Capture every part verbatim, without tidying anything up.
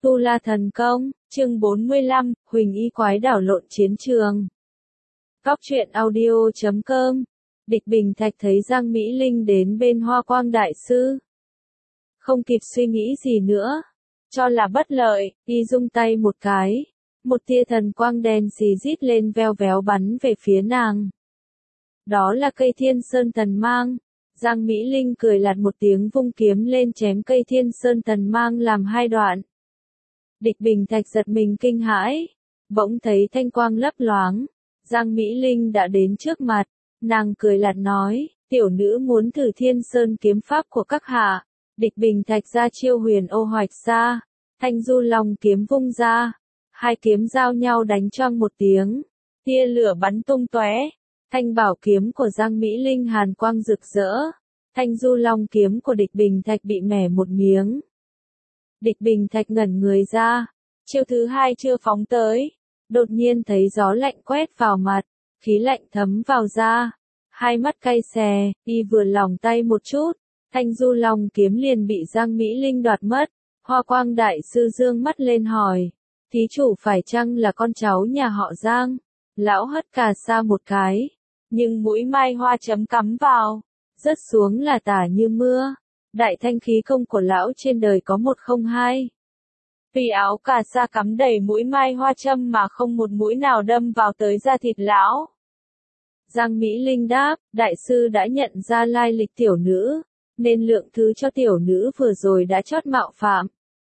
Tu La Thần Công, chương bốn mươi lăm, Huỳnh Y Quái đảo lộn chiến trường. Góc truyện audio chấm com. Địch Bình Thạch thấy Giang Mỹ Linh đến bên Hoa Quang Đại Sư. Không kịp suy nghĩ gì nữa. Cho là bất lợi, y rung tay một cái. Một tia thần quang đen xì rít lên veo véo bắn về phía nàng. Đó là cây Thiên Sơn Thần Mang. Giang Mỹ Linh cười lạt một tiếng vung kiếm lên chém cây Thiên Sơn Thần Mang làm hai đoạn. Địch Bình Thạch giật mình kinh hãi, bỗng thấy thanh quang lấp loáng, Giang Mỹ Linh đã đến trước mặt, nàng cười lạt nói, tiểu nữ muốn thử Thiên Sơn kiếm pháp của các hạ. Địch Bình Thạch ra chiêu huyền ô hoạch xa, thanh du long kiếm vung ra, hai kiếm giao nhau đánh choang một tiếng, tia lửa bắn tung tóe, thanh bảo kiếm của Giang Mỹ Linh hàn quang rực rỡ, thanh du long kiếm của Địch Bình Thạch bị mẻ một miếng. Địch Bình Thạch ngẩn người ra, chiêu thứ hai chưa phóng tới, đột nhiên thấy gió lạnh quét vào mặt, khí lạnh thấm vào da, hai mắt cay xè, y vừa lỏng tay một chút, thanh du long kiếm liền bị Giang Mỹ Linh đoạt mất. Hoa Quang Đại Sư dương mắt lên hỏi, thí chủ phải chăng là con cháu nhà họ Giang? Lão hất cà sa một cái, nhưng mũi mai hoa chấm cắm vào, rớt xuống là tả như mưa. Đại thanh khí công của lão trên đời có một không hai. Vì áo cà sa cắm đầy mũi mai hoa châm mà không một mũi nào đâm vào tới da thịt lão. Giang Mỹ Linh đáp, đại sư đã nhận ra lai lịch tiểu nữ, nên lượng thứ cho tiểu nữ vừa rồi đã chót mạo phạm.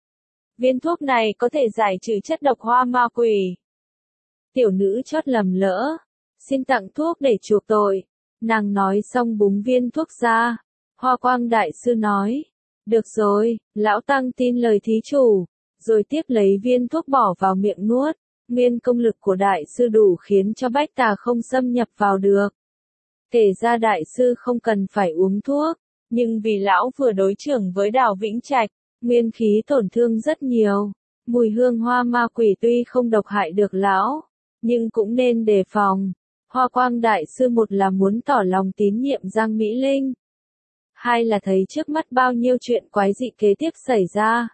Viên thuốc này có thể giải trừ chất độc hoa ma quỷ. Tiểu nữ chót lầm lỡ, xin tặng thuốc để chuộc tội. Nàng nói xong búng viên thuốc ra. Hoa Quang Đại Sư nói, được rồi, lão tăng tin lời thí chủ, rồi tiếp lấy viên thuốc bỏ vào miệng nuốt, nguyên công lực của Đại Sư đủ khiến cho bách tà không xâm nhập vào được. Kể ra Đại Sư không cần phải uống thuốc, nhưng vì lão vừa đối chưởng với Đào Vĩnh Trạch, nguyên khí tổn thương rất nhiều, mùi hương hoa ma quỷ tuy không độc hại được lão, nhưng cũng nên đề phòng. Hoa Quang Đại Sư một là muốn tỏ lòng tín nhiệm Giang Mỹ Linh, hai là thấy trước mắt bao nhiêu chuyện quái dị kế tiếp xảy ra.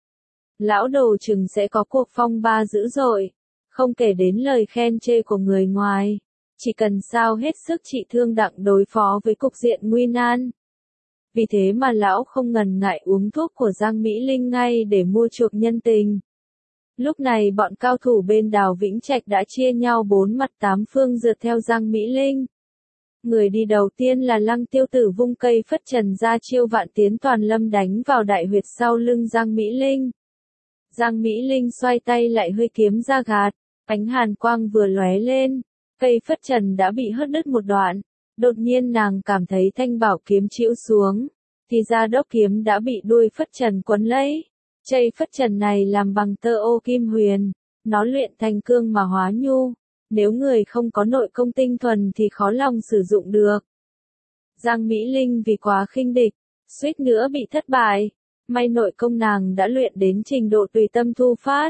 Lão đồ chừng sẽ có cuộc phong ba dữ dội, không kể đến lời khen chê của người ngoài, chỉ cần sao hết sức trị thương đặng đối phó với cục diện nguy nan. Vì thế mà lão không ngần ngại uống thuốc của Giang Mỹ Linh ngay để mua chuộc nhân tình. Lúc này bọn cao thủ bên Đào Vĩnh Trạch đã chia nhau bốn mặt tám phương rượt theo Giang Mỹ Linh. Người đi đầu tiên là Lăng Tiêu Tử vung cây phất trần ra chiêu vạn tiến toàn lâm đánh vào đại huyệt sau lưng Giang Mỹ Linh. Giang Mỹ Linh xoay tay lại hơi kiếm ra gạt, ánh hàn quang vừa lóe lên, cây phất trần đã bị hất đứt một đoạn. Đột nhiên nàng cảm thấy thanh bảo kiếm chĩu xuống, thì ra đốc kiếm đã bị đuôi phất trần quấn lấy. Chây phất trần này làm bằng tơ ô kim huyền, nó luyện thành cương mà hóa nhu. Nếu người không có nội công tinh thuần thì khó lòng sử dụng được. Giang Mỹ Linh vì quá khinh địch, suýt nữa bị thất bại. May nội công nàng đã luyện đến trình độ tùy tâm thu phát.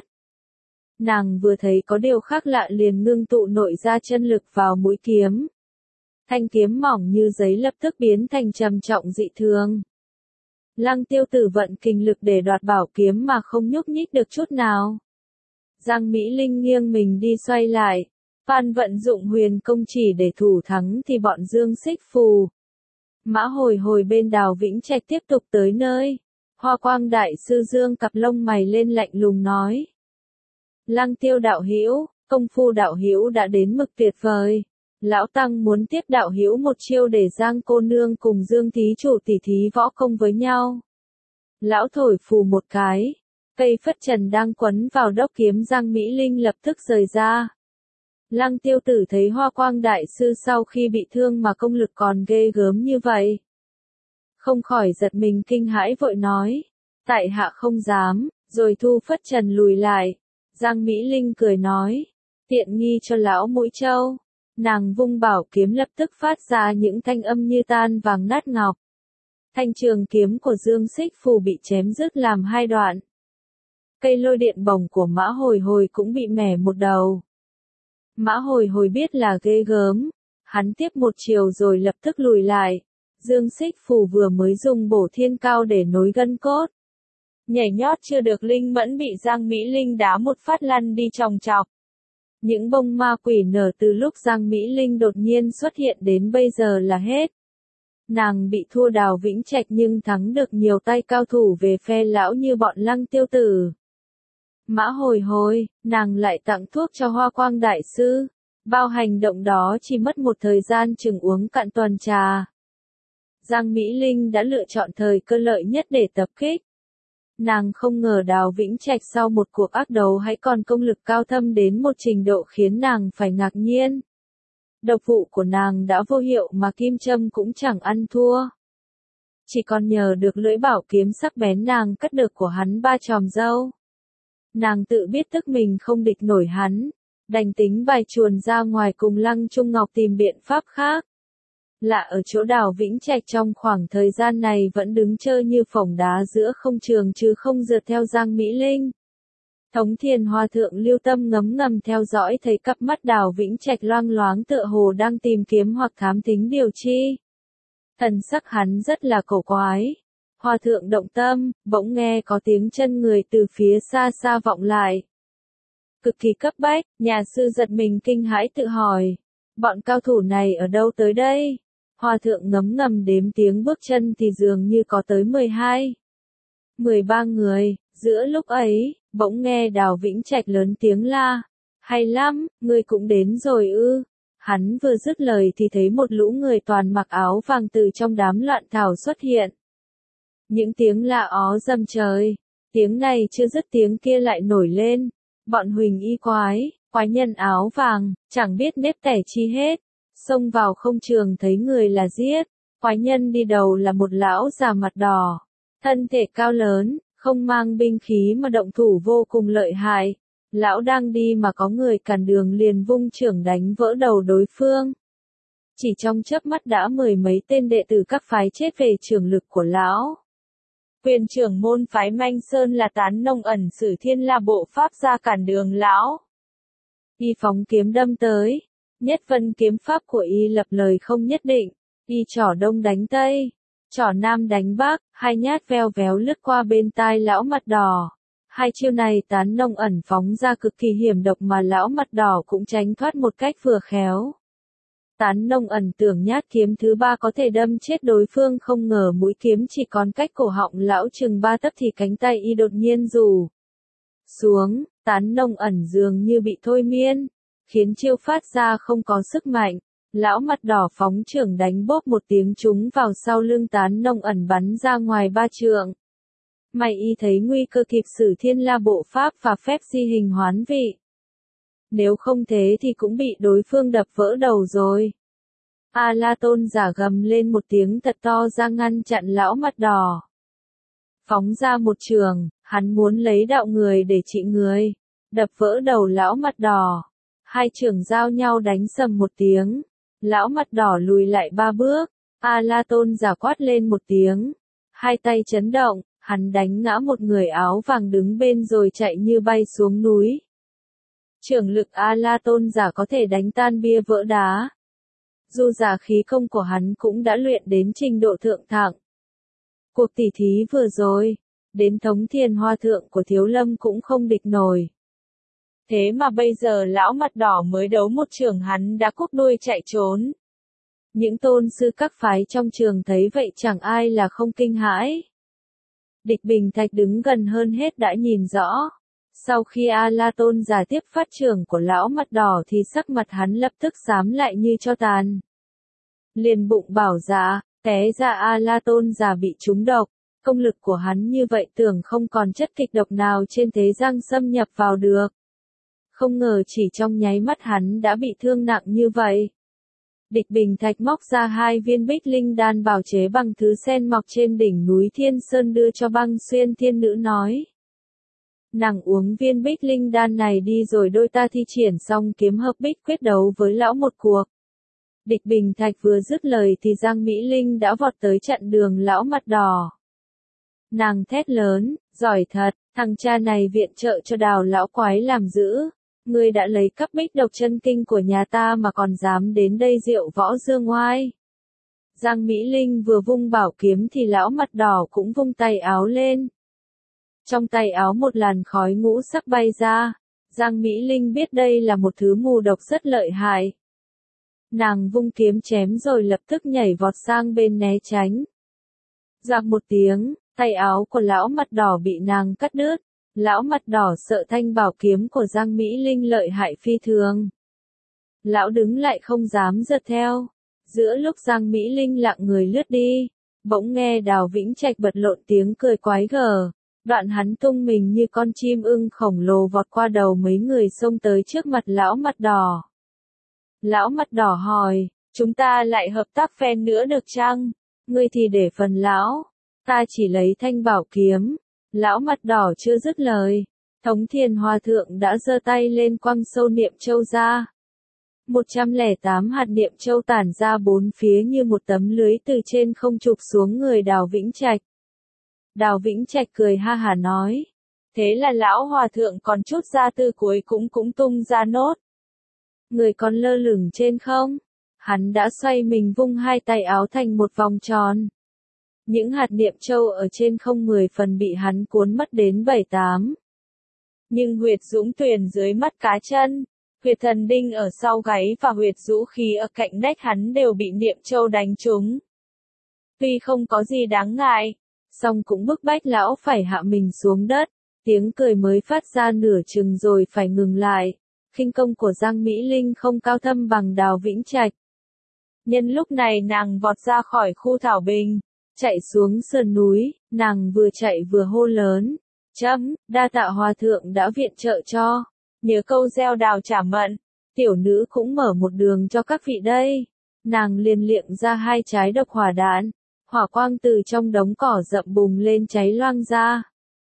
Nàng vừa thấy có điều khác lạ liền ngưng tụ nội ra chân lực vào mũi kiếm. Thanh kiếm mỏng như giấy lập tức biến thành trầm trọng dị thường. Lăng Tiêu Tử vận kinh lực để đoạt bảo kiếm mà không nhúc nhích được chút nào. Giang Mỹ Linh nghiêng mình đi xoay lại. Phan vận dụng huyền công chỉ để thủ thắng thì bọn Dương Xích Phù, Mã Hồi Hồi bên Đào Vĩnh Trạch tiếp tục tới nơi. Hoa Quang Đại Sư dương cặp lông mày lên lạnh lùng nói. Lăng Tiêu đạo hữu, công phu đạo hữu đã đến mực tuyệt vời. Lão Tăng muốn tiếp đạo hữu một chiêu để Giang cô nương cùng Dương thí chủ tỉ thí võ công với nhau. Lão thổi phù một cái, cây phất trần đang quấn vào đốc kiếm Giang Mỹ Linh lập tức rời ra. Lăng Tiêu Tử thấy Hoa Quang Đại Sư sau khi bị thương mà công lực còn ghê gớm như vậy, không khỏi giật mình kinh hãi vội nói, tại hạ không dám, rồi thu phất trần lùi lại. Giang Mỹ Linh cười nói, tiện nghi cho lão mũi trâu. Nàng vung bảo kiếm lập tức phát ra những thanh âm như tan vàng nát ngọc. Thanh trường kiếm của Dương Xích Phù bị chém rứt làm hai đoạn. Cây lôi điện bổng của Mã Hồi Hồi cũng bị mẻ một đầu. Mã Hồi Hồi biết là ghê gớm, hắn tiếp một chiều rồi lập tức lùi lại. Dương Xích Phù vừa mới dùng bổ thiên cao để nối gân cốt. Nhảy nhót chưa được linh mẫn bị Giang Mỹ Linh đá một phát lăn đi chòng chọc. Những bông ma quỷ nở từ lúc Giang Mỹ Linh đột nhiên xuất hiện đến bây giờ là hết. Nàng bị thua Đào Vĩnh Trạch nhưng thắng được nhiều tay cao thủ về phe lão như bọn Lăng Tiêu Tử. Mã hồi hồi, nàng lại tặng thuốc cho Hoa Quang Đại Sư. Bao hành động đó chỉ mất một thời gian chừng uống cạn tuần trà. Giang Mỹ Linh đã lựa chọn thời cơ lợi nhất để tập kích. Nàng không ngờ Đào Vĩnh Trạch sau một cuộc ác đấu hãy còn công lực cao thâm đến một trình độ khiến nàng phải ngạc nhiên. Độc vụ của nàng đã vô hiệu mà kim châm cũng chẳng ăn thua. Chỉ còn nhờ được lưỡi bảo kiếm sắc bén nàng cắt được của hắn ba chòm râu. Nàng tự biết tức mình không địch nổi hắn, đành tính bài chuồn ra ngoài cùng Lăng Trung Ngọc tìm biện pháp khác. Lạ ở chỗ Đào Vĩnh Trạch trong khoảng thời gian này vẫn đứng chơi như phổng đá giữa không trường chứ không rượt theo Giang Mỹ Linh. Thống Thiền Hòa Thượng lưu tâm ngấm ngầm theo dõi thấy cặp mắt Đào Vĩnh Trạch loang loáng tựa hồ đang tìm kiếm hoặc thám thính điều chi. Thần sắc hắn rất là cổ quái. Hòa Thượng động tâm, bỗng nghe có tiếng chân người từ phía xa xa vọng lại. Cực kỳ cấp bách, nhà sư giật mình kinh hãi tự hỏi. Bọn cao thủ này ở đâu tới đây? Hòa Thượng ngấm ngầm đếm tiếng bước chân thì dường như có tới mười hai, mười ba người. Giữa lúc ấy, bỗng nghe Đào Vĩnh Trạch lớn tiếng la. Hay lắm, ngươi cũng đến rồi ư. Hắn vừa dứt lời thì thấy một lũ người toàn mặc áo vàng từ trong đám loạn thảo xuất hiện. Những tiếng la ó dầm trời. Tiếng này chưa dứt tiếng kia lại nổi lên. Bọn huỳnh y quái, quái nhân áo vàng, chẳng biết nếp tẻ chi hết. Xông vào không trường thấy người là giết. Quái nhân đi đầu là một lão già mặt đỏ. Thân thể cao lớn, không mang binh khí mà động thủ vô cùng lợi hại. Lão đang đi mà có người cản đường liền vung chưởng đánh vỡ đầu đối phương. Chỉ trong chớp mắt đã mười mấy tên đệ tử các phái chết về trường lực của lão. Quyền trưởng môn phái Manh Sơn là Tán Nông Ẩn Sử Thiên La bộ pháp ra cản đường lão. Y phóng kiếm đâm tới. Nhất vân kiếm pháp của y lập lời không nhất định. Y trỏ đông đánh tây, trỏ nam đánh bắc, hai nhát veo véo lướt qua bên tai lão mặt đỏ. Hai chiêu này Tán Nông Ẩn phóng ra cực kỳ hiểm độc mà lão mặt đỏ cũng tránh thoát một cách vừa khéo. Tán Nông Ẩn tưởng nhát kiếm thứ ba có thể đâm chết đối phương, không ngờ mũi kiếm chỉ còn cách cổ họng lão chừng ba tấc thì cánh tay y đột nhiên rủ xuống. Tán Nông Ẩn dường như bị thôi miên, khiến chiêu phát ra không có sức mạnh. Lão mặt đỏ phóng chưởng đánh bốp một tiếng trúng vào sau lưng Tán Nông Ẩn bắn ra ngoài ba trượng. May y thấy nguy cơ kịp sử Thiên La bộ pháp và phép di hình hoán vị. Nếu không thế thì cũng bị đối phương đập vỡ đầu rồi. A La Tôn giả gầm lên một tiếng thật to ra ngăn chặn lão mặt đỏ. Phóng ra một trường, hắn muốn lấy đạo người để trị người, đập vỡ đầu lão mặt đỏ. Hai trường giao nhau đánh sầm một tiếng. Lão mặt đỏ lùi lại ba bước. A La Tôn giả quát lên một tiếng. Hai tay chấn động, hắn đánh ngã một người áo vàng đứng bên rồi chạy như bay xuống núi. Trưởng lực A La Tôn giả có thể đánh tan bia vỡ đá. Dù giả khí công của hắn cũng đã luyện đến trình độ thượng thặng. Cuộc tỉ thí vừa rồi, đến Thống Thiền Hòa Thượng của Thiếu Lâm cũng không địch nổi. Thế mà bây giờ lão mặt đỏ mới đấu một trường hắn đã cúp đuôi chạy trốn. Những tôn sư các phái trong trường thấy vậy chẳng ai là không kinh hãi. Địch Bình Thạch đứng gần hơn hết đã nhìn rõ. Sau khi A La Tôn giả tiếp phát trường của lão mặt đỏ thì sắc mặt hắn lập tức xám lại như tro tàn. Liền bụng bảo dạ, té ra A La Tôn giả bị trúng độc. Công lực của hắn như vậy tưởng không còn chất kịch độc nào trên thế gian xâm nhập vào được. Không ngờ chỉ trong nháy mắt hắn đã bị thương nặng như vậy. Địch Bình Thạch móc ra hai viên bích linh đan bào chế bằng thứ sen mọc trên đỉnh núi Thiên Sơn đưa cho Băng Xuyên Thiên Nữ nói. Nàng uống viên bích linh đan này đi rồi đôi ta thi triển xong kiếm hợp bích quyết đấu với lão một cuộc. Địch Bình Thạch vừa dứt lời thì Giang Mỹ Linh đã vọt tới chặn đường lão mặt đỏ. Nàng thét lớn, giỏi thật, thằng cha này viện trợ cho Đào lão quái làm dữ. Ngươi đã lấy cắp bích độc chân kinh của nhà ta mà còn dám đến đây diệu võ dương oai. Giang Mỹ Linh vừa vung bảo kiếm thì lão mặt đỏ cũng vung tay áo lên. Trong tay áo một làn khói ngũ sắc bay ra. Giang Mỹ Linh biết đây là một thứ mù độc rất lợi hại. Nàng vung kiếm chém rồi lập tức nhảy vọt sang bên né tránh. Rạc một tiếng, tay áo của lão mặt đỏ bị nàng cắt đứt. Lão mặt đỏ sợ thanh bảo kiếm của Giang Mỹ Linh lợi hại phi thường. Lão đứng lại không dám giật theo. Giữa lúc Giang Mỹ Linh lặng người lướt đi, bỗng nghe Đào Vĩnh Trạch bật lộn tiếng cười quái gở. Đoạn hắn tung mình như con chim ưng khổng lồ vọt qua đầu mấy người xông tới trước mặt lão mặt đỏ. Lão mặt đỏ hỏi, chúng ta lại hợp tác phen nữa được chăng? Ngươi thì để phần lão, ta chỉ lấy thanh bảo kiếm. Lão mặt đỏ chưa dứt lời, Thống Thiền Hòa Thượng đã giơ tay lên quăng sâu niệm châu ra. một trăm lẻ tám hạt niệm châu tản ra bốn phía như một tấm lưới từ trên không chụp xuống người Đào Vĩnh Trạch. Đào Vĩnh Trạch cười ha hả nói, thế là lão hòa thượng còn chút ra từ cuối cũng cũng tung ra nốt. Người còn lơ lửng trên không, hắn đã xoay mình vung hai tay áo thành một vòng tròn. Những hạt niệm châu ở trên không mười phần bị hắn cuốn mất đến bảy tám. Nhưng huyệt dũng tuyền dưới mắt cá chân, huyệt thần đinh ở sau gáy và huyệt dũ khí ở cạnh nách hắn đều bị niệm châu đánh trúng. Tuy không có gì đáng ngại, song cũng bức bách lão phải hạ mình xuống đất, tiếng cười mới phát ra nửa chừng rồi phải ngừng lại. Khinh công của Giang Mỹ Linh không cao thâm bằng Đào Vĩnh Trạch. Nhân lúc này nàng vọt ra khỏi khu thảo bình, chạy xuống sườn núi, nàng vừa chạy vừa hô lớn, chấm, đa tạ hòa thượng đã viện trợ cho, nhớ câu gieo đào trả mận, tiểu nữ cũng mở một đường cho các vị đây. Nàng liền liệng ra hai trái độc hỏa đạn, hỏa quang từ trong đống cỏ rậm bùng lên cháy loang ra.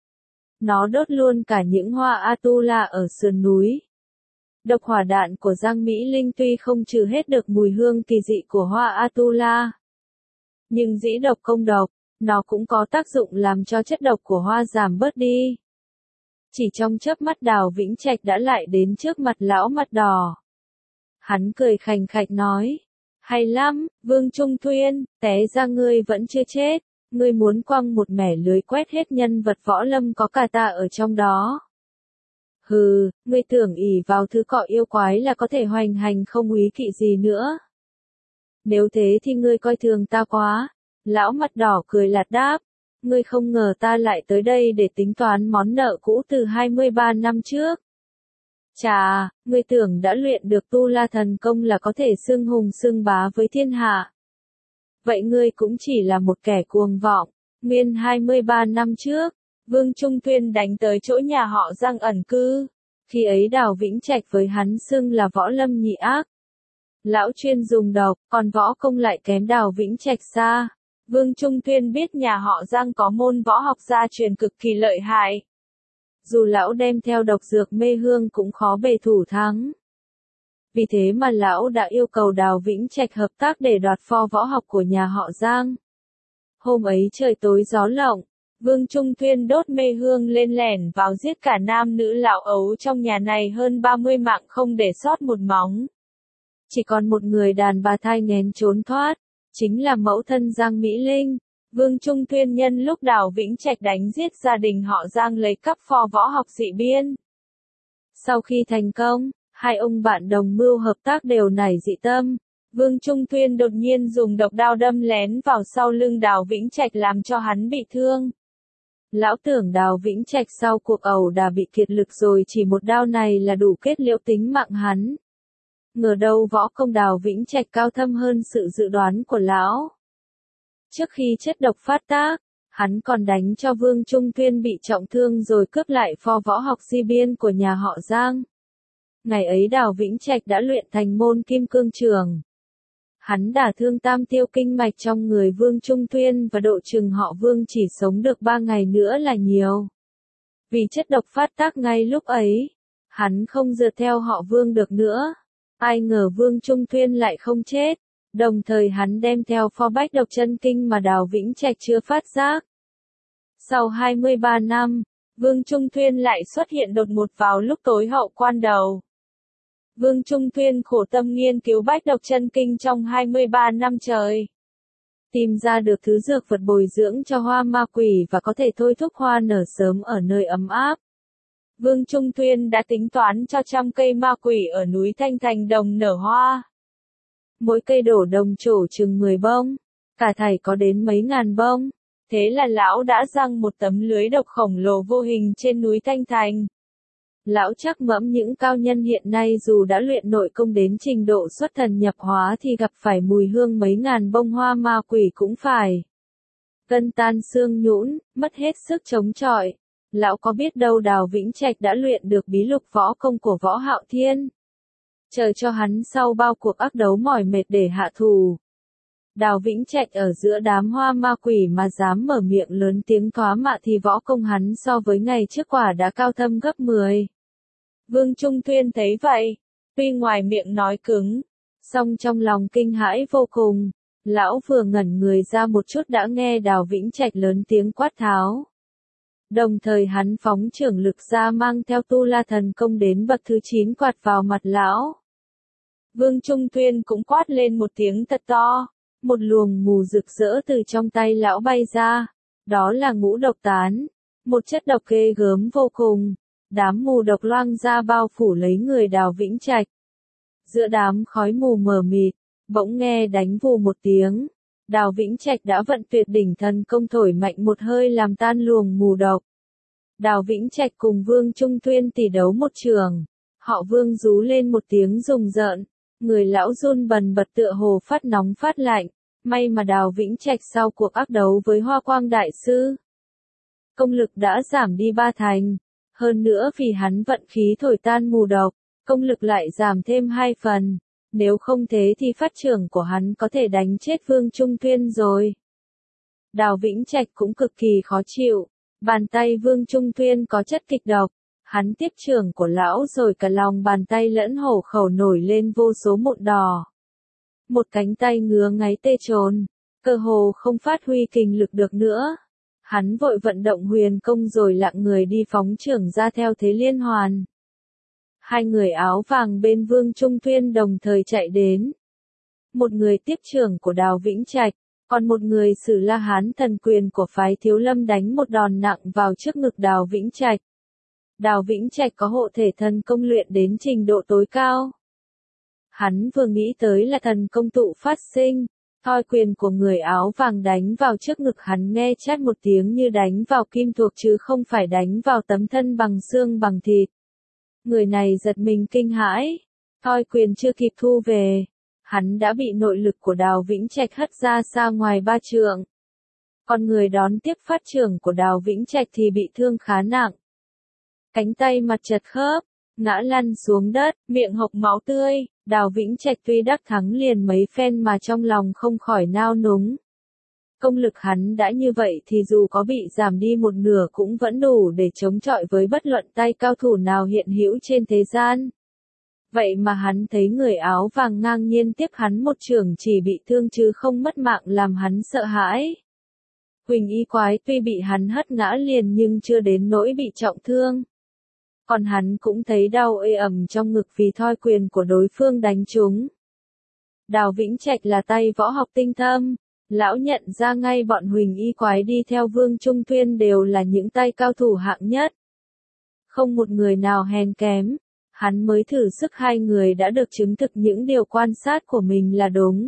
Nó đốt luôn cả những hoa Atula ở sườn núi. Độc hỏa đạn của Giang Mỹ Linh tuy không trừ hết được mùi hương kỳ dị của hoa Atula, nhưng dĩ độc công độc, nó cũng có tác dụng làm cho chất độc của hoa giảm bớt đi. Chỉ trong chớp mắt Đào Vĩnh Trạch đã lại đến trước mặt lão mặt đỏ. Hắn cười khành khạch nói, hay lắm, Vương Trung Thuyên, té ra ngươi vẫn chưa chết, ngươi muốn quăng một mẻ lưới quét hết nhân vật võ lâm có cả ta ở trong đó. Hừ, ngươi tưởng ỷ vào thứ cọ yêu quái là có thể hoành hành không úy kỵ gì nữa. Nếu thế thì ngươi coi thường ta quá. Lão mặt đỏ cười lạt đáp, ngươi không ngờ ta lại tới đây để tính toán món nợ cũ từ hai mươi ba năm trước. Chà, ngươi tưởng đã luyện được tu la thần công là có thể xưng hùng xưng bá với thiên hạ. Vậy ngươi cũng chỉ là một kẻ cuồng vọng. Nguyên hai mươi ba năm trước, Vương Trung Thuyên đánh tới chỗ nhà họ Giang ẩn cư. Khi ấy Đào Vĩnh Trạch với hắn xưng là võ lâm nhị ác. Lão chuyên dùng độc, còn võ công lại kém Đào Vĩnh Trạch xa. Vương Trung Thuyên biết nhà họ Giang có môn võ học gia truyền cực kỳ lợi hại. Dù lão đem theo độc dược mê hương cũng khó bề thủ thắng. Vì thế mà lão đã yêu cầu Đào Vĩnh Trạch hợp tác để đoạt pho võ học của nhà họ Giang. Hôm ấy trời tối gió lộng, Vương Trung Thuyên đốt mê hương lên lẻn vào giết cả nam nữ lão ấu trong nhà này hơn ba mươi mạng không để sót một móng. Chỉ còn một người đàn bà thai nghén trốn thoát, chính là mẫu thân Giang Mỹ Linh. Vương Trung Thuyên nhân lúc Đào Vĩnh Trạch đánh giết gia đình họ Giang lấy cắp pho võ học dị biên. Sau khi thành công, hai ông bạn đồng mưu hợp tác đều nảy dị tâm. Vương Trung Thuyên đột nhiên dùng độc đao đâm lén vào sau lưng Đào Vĩnh Trạch làm cho hắn bị thương. Lão tưởng Đào Vĩnh Trạch sau cuộc ẩu đả bị kiệt lực rồi, chỉ một đao này là đủ kết liễu tính mạng hắn. Ngờ đâu võ công Đào Vĩnh Trạch cao thâm hơn sự dự đoán của lão. Trước khi chất độc phát tác, hắn còn đánh cho Vương Trung Thuyên bị trọng thương rồi cướp lại pho võ học di biên của nhà họ Giang. Ngày ấy Đào Vĩnh Trạch đã luyện thành môn kim cương trường. Hắn đả thương tam tiêu kinh mạch trong người Vương Trung Thuyên và độ chừng họ Vương chỉ sống được ba ngày nữa là nhiều. Vì chất độc phát tác ngay lúc ấy, hắn không dựa theo họ Vương được nữa. Ai ngờ Vương Trung Thuyên lại không chết, đồng thời hắn đem theo pho bách độc chân kinh mà Đào Vĩnh Trạch chưa phát giác. Sau hai mươi ba năm, Vương Trung Thuyên lại xuất hiện đột ngột vào lúc tối hậu quan đầu. Vương Trung Thuyên khổ tâm nghiên cứu bách độc chân kinh trong hai mươi ba năm trời. tìm ra được thứ dược vật bồi dưỡng cho hoa ma quỷ và có thể thôi thúc hoa nở sớm ở nơi ấm áp. Vương Trung Tuyên đã tính toán cho trăm cây ma quỷ ở núi Thanh Thành đồng nở hoa. Mỗi cây đổ đồng trổ chừng mười bông, cả thảy có đến mấy ngàn bông. Thế là lão đã giăng một tấm lưới độc khổng lồ vô hình trên núi Thanh Thành. Lão chắc mẫm những cao nhân hiện nay dù đã luyện nội công đến trình độ xuất thần nhập hóa thì gặp phải mùi hương mấy ngàn bông hoa ma quỷ cũng phải gân tan xương nhũn, mất hết sức chống chọi. Lão có biết đâu Đào Vĩnh Trạch đã luyện được bí lục võ công của Võ Hạo Thiên. Chờ cho hắn sau bao cuộc ác đấu mỏi mệt để hạ thù. Đào Vĩnh Trạch ở giữa đám hoa ma quỷ mà dám mở miệng lớn tiếng thoá mạ thì võ công hắn so với ngày trước quả đã cao thâm gấp mười. Vương Trung Tuyên thấy vậy, tuy ngoài miệng nói cứng, song trong lòng kinh hãi vô cùng. Lão vừa ngẩn người ra một chút đã nghe Đào Vĩnh Trạch lớn tiếng quát tháo. Đồng thời hắn phóng trưởng lực ra mang theo tu la thần công đến bậc thứ chín quạt vào mặt lão. Vương Trung Tuyên cũng quát lên một tiếng thật to, một luồng mù rực rỡ từ trong tay lão bay ra, đó là ngũ độc tán, một chất độc ghê gớm vô cùng. Đám mù độc loang ra bao phủ lấy người Đào Vĩnh Trạch. Giữa đám khói mù mờ mịt, bỗng nghe đánh vù một tiếng. Đào Vĩnh Trạch đã vận tuyệt đỉnh thần công thổi mạnh một hơi làm tan luồng mù độc. Đào Vĩnh Trạch cùng Vương Trung Tuyên tỷ đấu một trường. Họ Vương rú lên một tiếng rùng rợn. Người lão run bần bật tựa hồ phát nóng phát lạnh. May mà Đào Vĩnh Trạch sau cuộc ác đấu với Hoa Quang Đại Sư, công lực đã giảm đi ba thành. Hơn nữa vì hắn vận khí thổi tan mù độc, công lực lại giảm thêm hai phần. Nếu không thế thì phát trưởng của hắn có thể đánh chết Vương Trung Tuyên rồi. Đào Vĩnh Trạch cũng cực kỳ khó chịu. Bàn tay Vương Trung Tuyên có chất kịch độc. Hắn tiếp trưởng của lão rồi cả lòng bàn tay lẫn hổ khẩu nổi lên vô số mụn đỏ. Một cánh tay ngứa ngáy tê trồn, cơ hồ không phát huy kình lực được nữa. Hắn vội vận động huyền công rồi lặng người đi phóng trưởng ra theo thế liên hoàn. Hai người áo vàng bên Vương Trung Tuyên đồng thời chạy đến. Một người tiếp trưởng của Đào Vĩnh Trạch, còn một người sử La Hán thần quyền của phái Thiếu Lâm đánh một đòn nặng vào trước ngực Đào Vĩnh Trạch. Đào Vĩnh Trạch có hộ thể thần công luyện đến trình độ tối cao. Hắn vừa nghĩ tới là thần công tụ phát sinh. Thoi quyền của người áo vàng đánh vào trước ngực hắn nghe chát một tiếng như đánh vào kim thuộc chứ không phải đánh vào tấm thân bằng xương bằng thịt. Người này giật mình kinh hãi. Thoi quyền chưa kịp thu về. Hắn đã bị nội lực của Đào Vĩnh Trạch hất ra xa ngoài ba trượng. Còn người đón tiếp phát trưởng của Đào Vĩnh Trạch thì bị thương khá nặng. Cánh tay mặt chật khớp, ngã lăn xuống đất, miệng hộc máu tươi. Đào Vĩnh Trạch tuy đắc thắng liền mấy phen mà trong lòng không khỏi nao núng. Công lực hắn đã như vậy thì dù có bị giảm đi một nửa cũng vẫn đủ để chống chọi với bất luận tay cao thủ nào hiện hữu trên thế gian. Vậy mà hắn thấy người áo vàng ngang nhiên tiếp hắn một trường chỉ bị thương chứ không mất mạng làm hắn sợ hãi. Huỳnh Y Quái tuy bị hắn hất ngã liền nhưng chưa đến nỗi bị trọng thương. Còn hắn cũng thấy đau ê ẩm trong ngực vì thoi quyền của đối phương đánh trúng. Đào Vĩnh Trạch là tay võ học tinh thâm, lão nhận ra ngay bọn Huỳnh Y Quái đi theo Vương Trung Tuyên đều là những tay cao thủ hạng nhất. Không một người nào hèn kém, hắn mới thử sức hai người đã được chứng thực những điều quan sát của mình là đúng.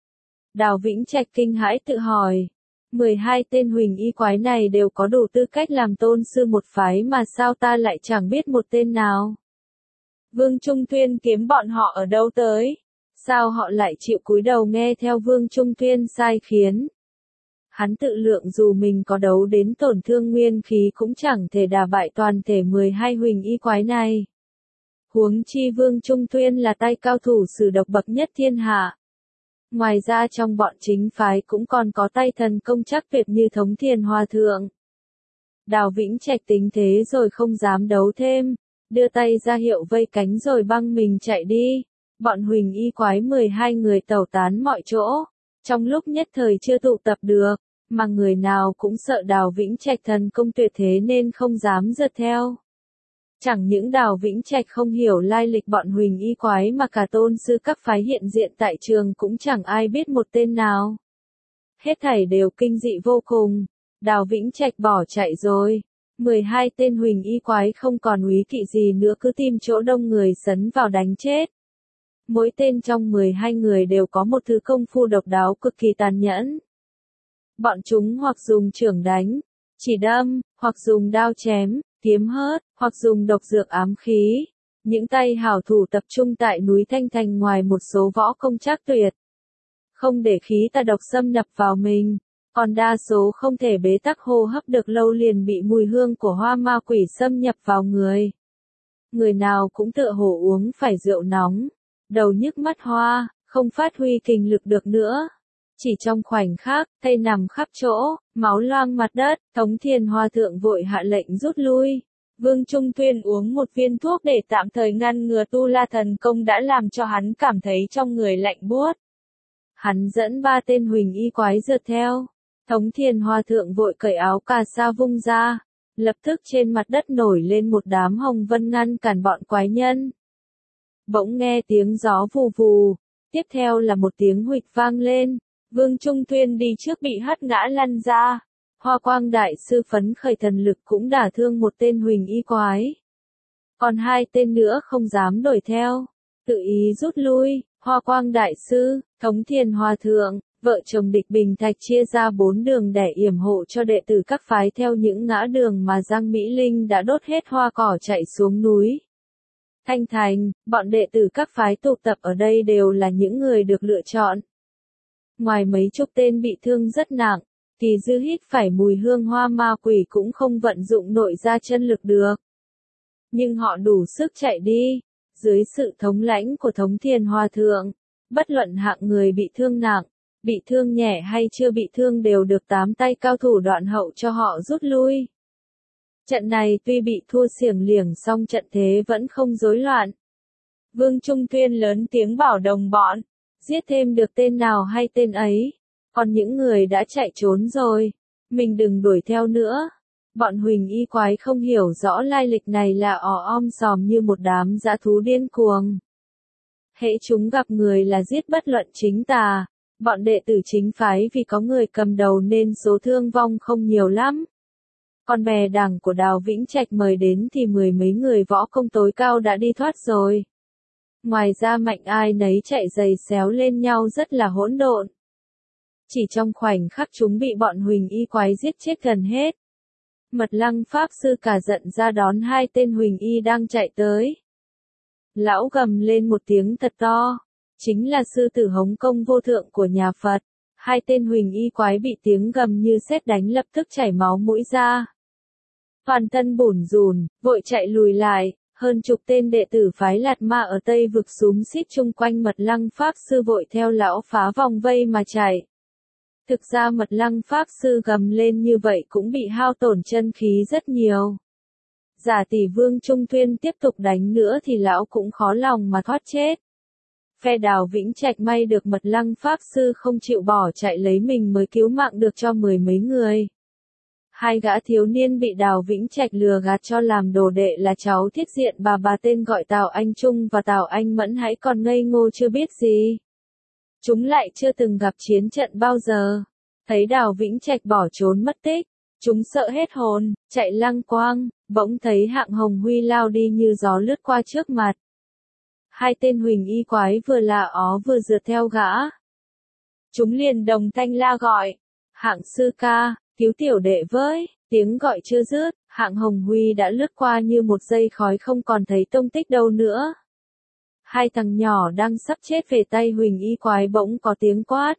Đào Vĩnh Trạch kinh hãi tự hỏi. mười hai tên Huỳnh Y Quái này đều có đủ tư cách làm tôn sư một phái mà sao ta lại chẳng biết một tên nào. Vương Trung Tuyên kiếm bọn họ ở đâu tới? Sao họ lại chịu cúi đầu nghe theo Vương Trung Tuyên sai khiến? Hắn tự lượng dù mình có đấu đến tổn thương nguyên khí cũng chẳng thể đả bại toàn thể mười hai Huỳnh Y Quái này. Huống chi Vương Trung Tuyên là tay cao thủ sử độc bậc nhất thiên hạ. Ngoài ra trong bọn chính phái cũng còn có tay thần công chắc tuyệt như Thống Thiền Hòa Thượng. Đào Vĩnh Trạch tính thế rồi không dám đấu thêm, đưa tay ra hiệu vây cánh rồi băng mình chạy đi. Bọn Huỳnh Y Quái mười hai người tẩu tán mọi chỗ, trong lúc nhất thời chưa tụ tập được, mà người nào cũng sợ Đào Vĩnh Trạch thần công tuyệt thế nên không dám rượt theo. Chẳng những Đào Vĩnh Trạch không hiểu lai lịch bọn Huỳnh Y Quái mà cả tôn sư các phái hiện diện tại trường cũng chẳng ai biết một tên nào. Hết thảy đều kinh dị vô cùng. Đào Vĩnh Trạch bỏ chạy rồi. mười hai tên huỳnh y quái không còn úy kỵ gì nữa cứ tìm chỗ đông người sấn vào đánh chết. Mỗi tên trong mười hai người đều có một thứ công phu độc đáo cực kỳ tàn nhẫn. Bọn chúng hoặc dùng chưởng đánh, chỉ đâm, hoặc dùng đao chém, kiếm hớt, hoặc dùng độc dược ám khí. Những tay hảo thủ tập trung tại núi Thanh Thành ngoài một số võ công trác tuyệt. Không để khí tà độc xâm nhập vào mình, còn đa số không thể bế tắc hô hấp được lâu liền bị mùi hương của hoa ma quỷ xâm nhập vào người. Người nào cũng tựa hồ uống phải rượu nóng, đầu nhức mắt hoa, không phát huy kình lực được nữa. Chỉ trong khoảnh khắc, thây nằm khắp chỗ, máu loang mặt đất, Tống Thiên Hoa Thượng vội hạ lệnh rút lui. Vương Trung Tuyên uống một viên thuốc để tạm thời ngăn ngừa tu la thần công đã làm cho hắn cảm thấy trong người lạnh buốt. Hắn dẫn ba tên huỳnh y quái rượt theo. Tống Thiên Hoa Thượng vội cởi áo cà sa vung ra. Lập tức trên mặt đất nổi lên một đám hồng vân ngăn cản bọn quái nhân. Bỗng nghe tiếng gió vù vù. Tiếp theo là một tiếng huỵch vang lên. Vương Trung Tuyên đi trước bị hất ngã lăn ra. Hoa Quang Đại Sư phấn khởi thần lực cũng đả thương một tên huỳnh y quái. Còn hai tên nữa không dám đuổi theo. Tự ý rút lui. Hoa Quang Đại Sư, Tống Thiên Hoa Thượng, vợ chồng Địch Bình Thạch chia ra bốn đường để yểm hộ cho đệ tử các phái theo những ngã đường mà Giang Mỹ Linh đã đốt hết hoa cỏ chạy xuống núi. Thanh Thành, bọn đệ tử các phái tụ tập ở đây đều là những người được lựa chọn. Ngoài mấy chục tên bị thương rất nặng, thì dư hít phải mùi hương hoa ma quỷ cũng không vận dụng nội ra chân lực được. Nhưng họ đủ sức chạy đi. Dưới sự thống lãnh của Tống Thiên Hoa Thượng, bất luận hạng người bị thương nặng, bị thương nhẹ hay chưa bị thương đều được tám tay cao thủ đoạn hậu cho họ rút lui. Trận này tuy bị thua xiềng liềng song trận thế vẫn không rối loạn. Vương Trung Tuyên lớn tiếng bảo đồng bọn, giết thêm được tên nào hay tên ấy, còn những người đã chạy trốn rồi, mình đừng đuổi theo nữa. Bọn huỳnh y quái không hiểu rõ lai lịch này là ò om sòm như một đám dã thú điên cuồng. Hễ chúng gặp người là giết bất luận chính tà, bọn đệ tử chính phái vì có người cầm đầu nên số thương vong không nhiều lắm. Còn bè đảng của Đào Vĩnh Trạch mời đến thì mười mấy người võ công tối cao đã đi thoát rồi. Ngoài ra mạnh ai nấy chạy giày xéo lên nhau rất là hỗn độn. Chỉ trong khoảnh khắc chúng bị bọn huỳnh y quái giết chết gần hết. Mật Lăng Pháp Sư cả giận ra đón hai tên huỳnh y đang chạy tới. Lão gầm lên một tiếng thật to, chính là sư tử Hống Công vô thượng của nhà Phật. Hai tên huỳnh y quái bị tiếng gầm như sét đánh lập tức chảy máu mũi ra. Toàn thân bủn rủn, vội chạy lùi lại, hơn chục tên đệ tử phái Lạt Ma ở Tây vực xúm xít chung quanh Mật Lăng Pháp Sư vội theo lão phá vòng vây mà chạy. Thực ra Mật Lăng Pháp Sư gầm lên như vậy cũng bị hao tổn chân khí rất nhiều. Giả tỷ Vương Trung Tuyên tiếp tục đánh nữa thì lão cũng khó lòng mà thoát chết. Phe Đào Vĩnh Trạch may được Mật Lăng Pháp Sư không chịu bỏ chạy lấy mình mới cứu mạng được cho mười mấy người. Hai gã thiếu niên bị Đào Vĩnh Trạch lừa gạt cho làm đồ đệ là cháu thiết diện bà bà tên gọi Tào Anh Trung và Tào Anh Mẫn hãy còn ngây ngô chưa biết gì. Chúng lại chưa từng gặp chiến trận bao giờ. Thấy Đào Vĩnh Trạch bỏ trốn mất tích, chúng sợ hết hồn, chạy lăng quang, bỗng thấy Hạng Hồng Huy lao đi như gió lướt qua trước mặt. Hai tên huỳnh y quái vừa la ó vừa rượt theo gã. Chúng liền đồng thanh la gọi, Hạng sư ca, cứu tiểu đệ với, tiếng gọi chưa dứt, Hạng Hồng Huy đã lướt qua như một giây khói không còn thấy tông tích đâu nữa. Hai thằng nhỏ đang sắp chết về tay huỳnh y quái bỗng có tiếng quát.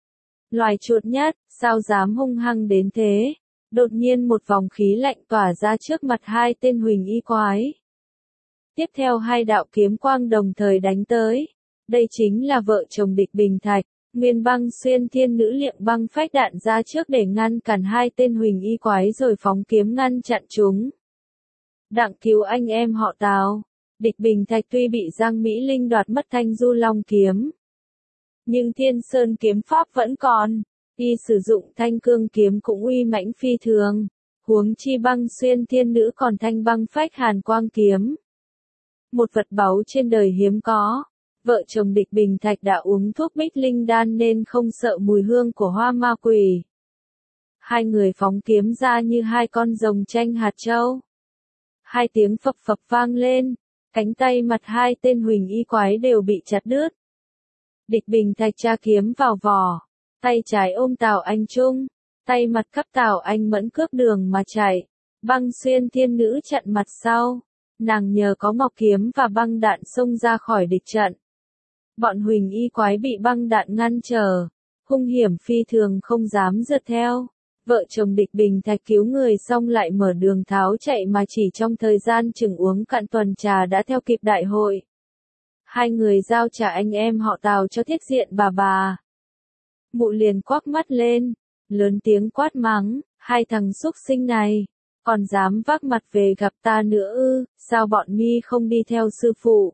Loài chuột nhắt, sao dám hung hăng đến thế? Đột nhiên một vòng khí lạnh tỏa ra trước mặt hai tên huỳnh y quái. Tiếp theo hai đạo kiếm quang đồng thời đánh tới. Đây chính là vợ chồng Địch Bình Thạch, Nguyên Băng Xuyên Thiên Nữ liệng băng phách đạn ra trước để ngăn cản hai tên huỳnh y quái rồi phóng kiếm ngăn chặn chúng. Đặng cứu anh em họ Tào. Địch Bình Thạch tuy bị Giang Mỹ Linh đoạt mất thanh du long kiếm, nhưng Thiên Sơn kiếm pháp vẫn còn, y sử dụng thanh cương kiếm cũng uy mãnh phi thường, huống chi Băng Xuyên Thiên Nữ còn thanh băng phách hàn quang kiếm. Một vật báu trên đời hiếm có, Vợ chồng Địch Bình Thạch đã uống thuốc bích linh đan nên không sợ mùi hương của hoa ma quỷ. Hai người phóng kiếm ra như hai con rồng tranh hạt châu. Hai tiếng phập phập vang lên, cánh tay mặt hai tên huỳnh y quái đều bị chặt đứt. Địch Bình Thạch tra kiếm vào vỏ, tay trái ôm Tào Anh Trung, tay mặt cắp Tào Anh Mẫn cướp đường mà chạy. Băng Xuyên Thiên Nữ chặn mặt sau, nàng nhờ có ngọc kiếm và băng đạn xông ra khỏi địch trận. Bọn huỳnh y quái bị băng đạn ngăn trở, hung hiểm phi thường không dám rượt theo. Vợ chồng Địch Bình Thạch cứu người xong lại mở đường tháo chạy mà chỉ trong thời gian chừng uống cạn tuần trà đã theo kịp đại hội. Hai người giao trả anh em họ Tào cho Thiết Diện bà bà. Mụ liền quắc mắt lên, lớn tiếng quát mắng, hai thằng xúc sinh này, còn dám vác mặt về gặp ta nữa ư, sao bọn mi không đi theo sư phụ.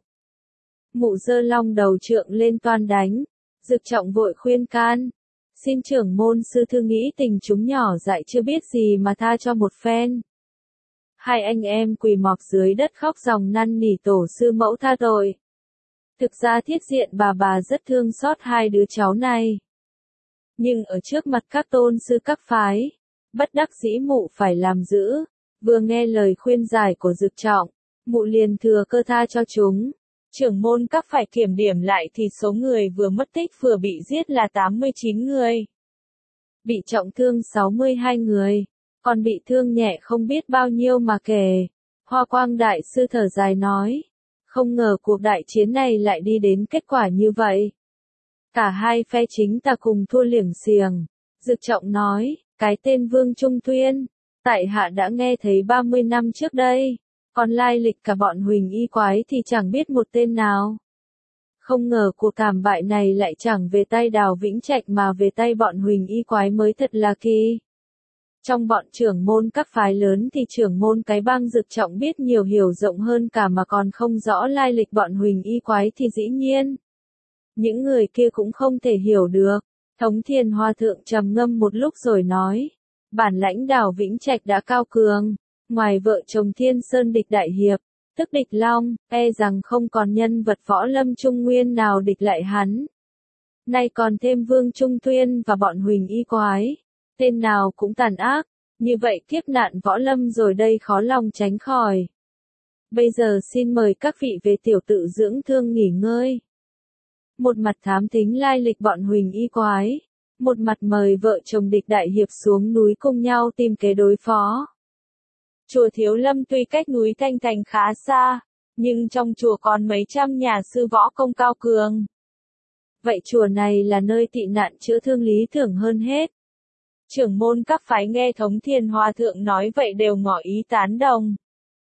Mụ giơ long đầu trượng lên toan đánh, Dực Trọng vội khuyên can. Xin trưởng môn sư thư nghĩ tình chúng nhỏ dại chưa biết gì mà tha cho một phen. Hai anh em quỳ mọp dưới đất khóc ròng năn nỉ tổ sư mẫu tha tội. Thực ra Thiết Diện bà bà rất thương xót hai đứa cháu này. Nhưng ở trước mặt các tôn sư các phái, bất đắc dĩ mụ phải làm giữ. Vừa nghe lời khuyên giải của Dực Trọng, mụ liền thừa cơ tha cho chúng. Trưởng môn các phải kiểm điểm lại thì số người vừa mất tích vừa bị giết là tám mươi chín người. Bị trọng thương sáu mươi hai người, còn bị thương nhẹ không biết bao nhiêu mà kể. Hoa Quang Đại Sư thở dài nói, không ngờ cuộc đại chiến này lại đi đến kết quả như vậy. Cả hai phe chính ta cùng thua liểng xiềng. Dực Trọng nói, cái tên Vương Trung Tuyên, tại hạ đã nghe thấy ba mươi năm trước đây. Còn lai lịch cả bọn huỳnh y quái thì chẳng biết một tên nào. Không ngờ cuộc thảm bại này lại chẳng về tay Đào Vĩnh Trạch mà về tay bọn huỳnh y quái mới thật là kỳ. Trong bọn trưởng môn các phái lớn thì trưởng môn cái bang Dực Trọng biết nhiều hiểu rộng hơn cả mà còn không rõ lai lịch bọn huỳnh y quái thì dĩ nhiên. Những người kia cũng không thể hiểu được. Thống Thiền Hòa Thượng trầm ngâm một lúc rồi nói. Bản lãnh Đào Vĩnh Trạch đã cao cường. Ngoài vợ chồng Thiên Sơn địch đại hiệp, tức địch long, e rằng không còn nhân vật võ lâm trung nguyên nào địch lại hắn. Nay còn thêm Vương Trung Tuyên và bọn huỳnh y quái, tên nào cũng tàn ác, như vậy kiếp nạn võ lâm rồi đây khó lòng tránh khỏi. Bây giờ xin mời các vị về tiểu tự dưỡng thương nghỉ ngơi. Một mặt thám thính lai lịch bọn huỳnh y quái, một mặt mời vợ chồng địch đại hiệp xuống núi cùng nhau tìm kế đối phó. Chùa Thiếu Lâm tuy cách núi Thanh Thành khá xa, nhưng trong chùa còn mấy trăm nhà sư võ công cao cường. Vậy chùa này là nơi tị nạn chữa thương lý tưởng hơn hết. Trưởng môn các phái nghe Thống Thiền Hòa Thượng nói vậy đều ngỏ ý tán đồng.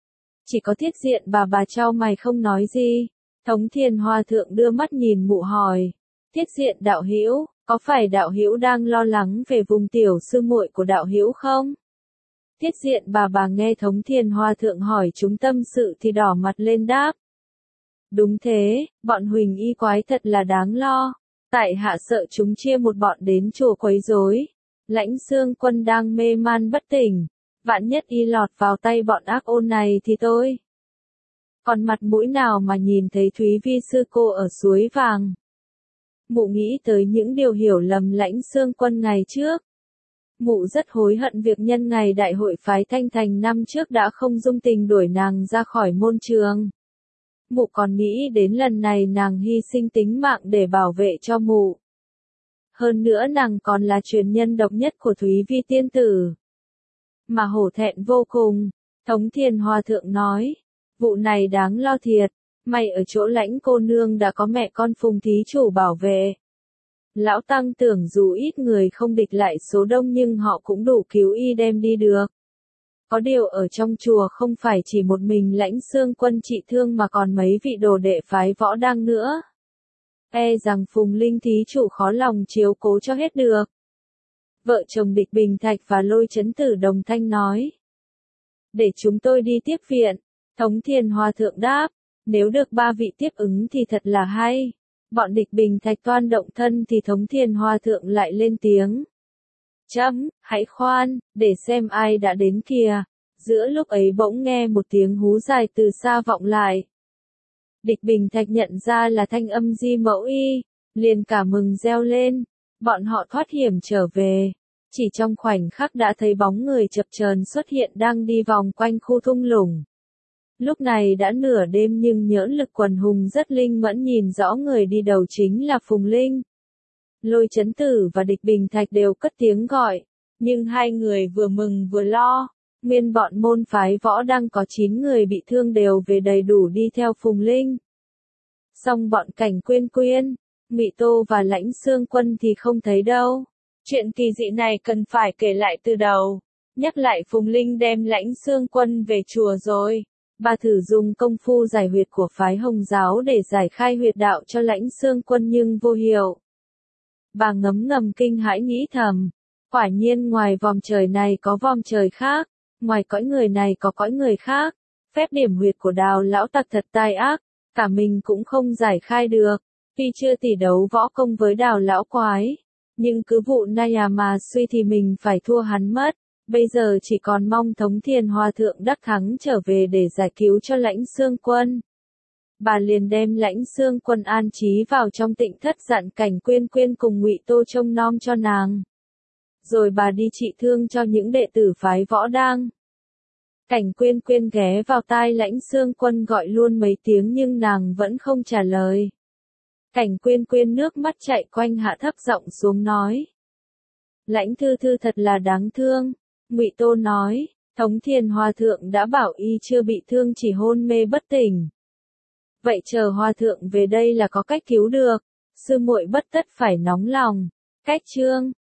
Chỉ có Thiết Diện bà bà trao mày không nói gì. Thống Thiền Hòa Thượng đưa mắt nhìn mụ hỏi. Thiết Diện đạo hữu, có phải đạo hữu đang lo lắng về vùng tiểu sư muội của đạo hữu không? Thiết Diện bà bà nghe Thống Thiền Hòa Thượng hỏi chúng tâm sự thì đỏ mặt lên đáp. Đúng thế, bọn huỳnh y quái thật là đáng lo. Tại hạ sợ chúng chia một bọn đến chùa quấy rối. Lãnh Xương Quân đang mê man bất tỉnh. Vạn nhất y lọt vào tay bọn ác ôn này thì tôi. Còn mặt mũi nào mà nhìn thấy Thúy Vi sư cô ở suối vàng. Mụ nghĩ tới những điều hiểu lầm Lãnh Xương Quân ngày trước. Mụ rất hối hận việc nhân ngày đại hội phái Thanh Thành năm trước đã không dung tình đuổi nàng ra khỏi môn trường. Mụ còn nghĩ đến lần này nàng hy sinh tính mạng để bảo vệ cho mụ. Hơn nữa nàng còn là truyền nhân độc nhất của Thúy Vi tiên tử. Mà hổ thẹn vô cùng, Thống Thiền Hòa Thượng nói, vụ này đáng lo thiệt, may ở chỗ Lãnh cô nương đã có mẹ con Phùng thí chủ bảo vệ. Lão Tăng tưởng dù ít người không địch lại số đông nhưng họ cũng đủ cứu y đem đi được. Có điều ở trong chùa không phải chỉ một mình Lãnh Xương Quân trị thương mà còn mấy vị đồ đệ phái võ đang nữa. E rằng Phùng Linh thí chủ khó lòng chiếu cố cho hết được. Vợ chồng Địch Bình Thạch và Lôi Chấn Tử đồng thanh nói. Để chúng tôi đi tiếp viện. Thống Thiền Hòa Thượng đáp. Nếu được ba vị tiếp ứng thì thật là hay. Bọn Địch Bình Thạch toan động thân thì Thống Thiền Hòa Thượng lại lên tiếng. Chấm, hãy khoan, để xem ai đã đến kìa. Giữa lúc ấy bỗng nghe một tiếng hú dài từ xa vọng lại. Địch Bình Thạch nhận ra là thanh âm Di Mẫu Y, liền cả mừng reo lên, bọn họ thoát hiểm trở về. Chỉ trong khoảnh khắc đã thấy bóng người chập chờn xuất hiện đang đi vòng quanh khu thung lũng. Lúc này đã nửa đêm nhưng nhỡn lực quần hùng rất linh mẫn nhìn rõ người đi đầu chính là Phùng Linh. Lôi Chấn Tử và Địch Bình Thạch đều cất tiếng gọi, nhưng hai người vừa mừng vừa lo. Nguyên bọn môn phái võ đang có chín người bị thương đều về đầy đủ đi theo Phùng Linh. Song bọn Cảnh Quyên Quyên, Ngụy Tô và Lãnh Xương Quân thì không thấy đâu. Chuyện kỳ dị này cần phải kể lại từ đầu. Nhắc lại Phùng Linh đem Lãnh Xương Quân về chùa rồi. Bà thử dùng công phu giải huyệt của phái Hồng giáo để giải khai huyệt đạo cho Lãnh Xương Quân nhưng vô hiệu. Bà ngấm ngầm kinh hãi nghĩ thầm. Quả nhiên ngoài vòm trời này có vòm trời khác. Ngoài cõi người này có cõi người khác. Phép điểm huyệt của Đào lão tặc thật tai ác. Cả mình cũng không giải khai được. Tuy chưa tỷ đấu võ công với Đào lão quái. Nhưng cứ vụ Naya mà suy thì mình phải thua hắn mất. Bây giờ chỉ còn mong Thống Thiền Hòa Thượng đắc thắng trở về để giải cứu cho Lãnh Xương Quân. Bà liền đem Lãnh Xương Quân an trí vào trong tịnh thất dặn Cảnh Quyên Quyên cùng Ngụy Tô trông nom cho nàng. Rồi bà đi trị thương cho những đệ tử phái võ đang. Cảnh Quyên Quyên ghé vào tai Lãnh Xương Quân gọi luôn mấy tiếng nhưng nàng vẫn không trả lời. Cảnh Quyên Quyên nước mắt chạy quanh hạ thấp giọng xuống nói. Lãnh thư thư thật là đáng thương. Ngụy Tô nói, Thống Thiền Hòa Thượng đã bảo y chưa bị thương chỉ hôn mê bất tỉnh. Vậy chờ Hòa Thượng về đây là có cách cứu được, sư muội bất tất phải nóng lòng. Cách chương